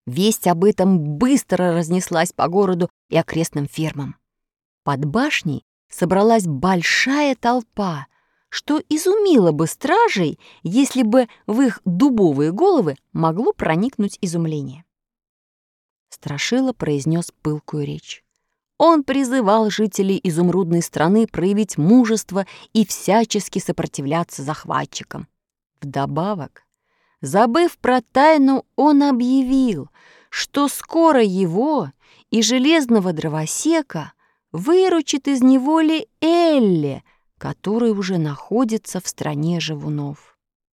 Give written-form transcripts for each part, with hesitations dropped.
Весть об этом быстро разнеслась по городу и окрестным фермам. Под башней собралась большая толпа, что изумило бы стражей, если бы в их дубовые головы могло проникнуть изумление. Страшила произнес пылкую речь. Он призывал жителей изумрудной страны проявить мужество и всячески сопротивляться захватчикам. Вдобавок, забыв про тайну, он объявил, что скоро его и железного дровосека выручит из неволи Элли, который уже находится в стране живунов.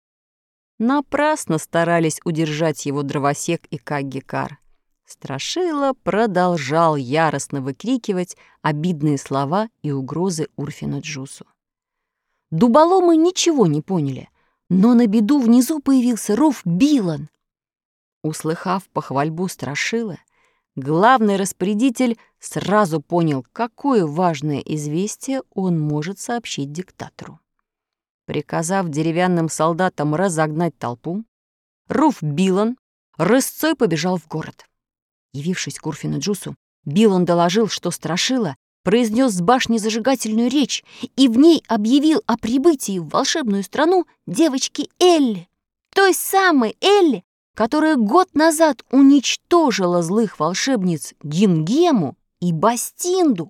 Напрасно старались удержать его дровосек и Каггикар. Страшила продолжал яростно выкрикивать обидные слова и угрозы Урфину Джусу. Дуболомы ничего не поняли, но на беду внизу появился Руф Билан. Услыхав похвальбу Страшилы, главный распорядитель сразу понял, какое важное известие он может сообщить диктатору. Приказав деревянным солдатам разогнать толпу, Руф Билан рысцой побежал в город. Явившись к Урфину Джусу, Билан доложил, что Страшила произнес с башни зажигательную речь и в ней объявил о прибытии в волшебную страну девочки Элли, той самой Элли, которая год назад уничтожила злых волшебниц Гингему и Бастинду.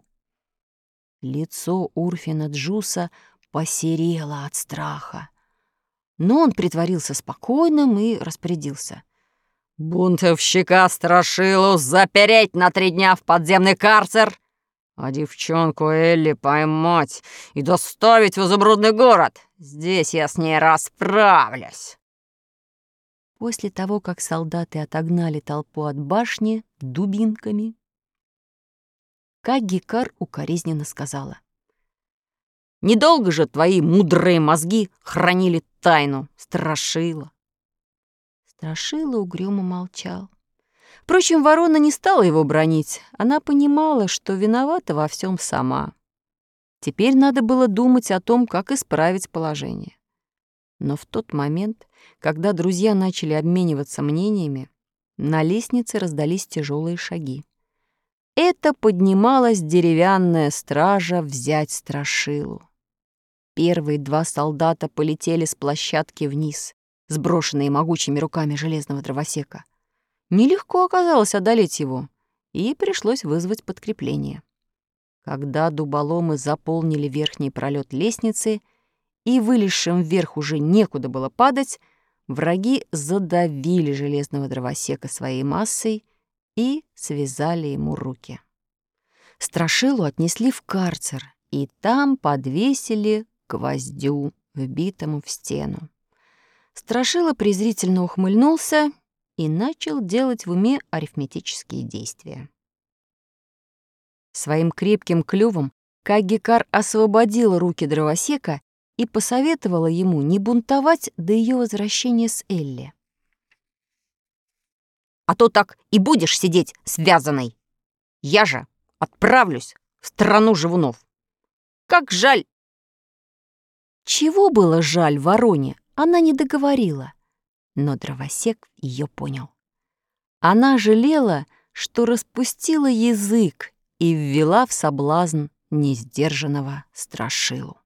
Лицо Урфина Джуса посерело от страха, но он притворился спокойным и распорядился: «Бунтовщика Страшилу запереть на 3 дня в подземный карцер, а девчонку Элли поймать и доставить в изумрудный город. Здесь я с ней расправлюсь». После того, как солдаты отогнали толпу от башни дубинками, Каггикар укоризненно сказала: «Недолго же твои мудрые мозги хранили тайну, Страшила». Страшила угрюмо молчал. Впрочем, ворона не стала его бранить. Она понимала, что виновата во всем сама. Теперь надо было думать о том, как исправить положение. Но в тот момент, когда друзья начали обмениваться мнениями, на лестнице раздались тяжелые шаги. Это поднималась деревянная стража взять Страшилу. Первые 2 солдата полетели с площадки вниз, сброшенные могучими руками железного дровосека. Нелегко оказалось одолеть его, и пришлось вызвать подкрепление. Когда дуболомы заполнили верхний пролет лестницы и вылезшим вверх уже некуда было падать, враги задавили железного дровосека своей массой и связали ему руки. Страшилу отнесли в карцер, и там подвесили к гвоздю, вбитому в стену. Страшила презрительно ухмыльнулся и начал делать в уме арифметические действия. Своим крепким клювом Каггикар освободила руки дровосека и посоветовала ему не бунтовать до ее возвращения с Элли. «А то так и будешь сидеть связанной. Я же отправлюсь в страну живунов. Как жаль!» Чего было жаль вороне, она не договорила, но дровосек ее понял. Она жалела, что распустила язык и ввела в соблазн несдержанного Страшилу.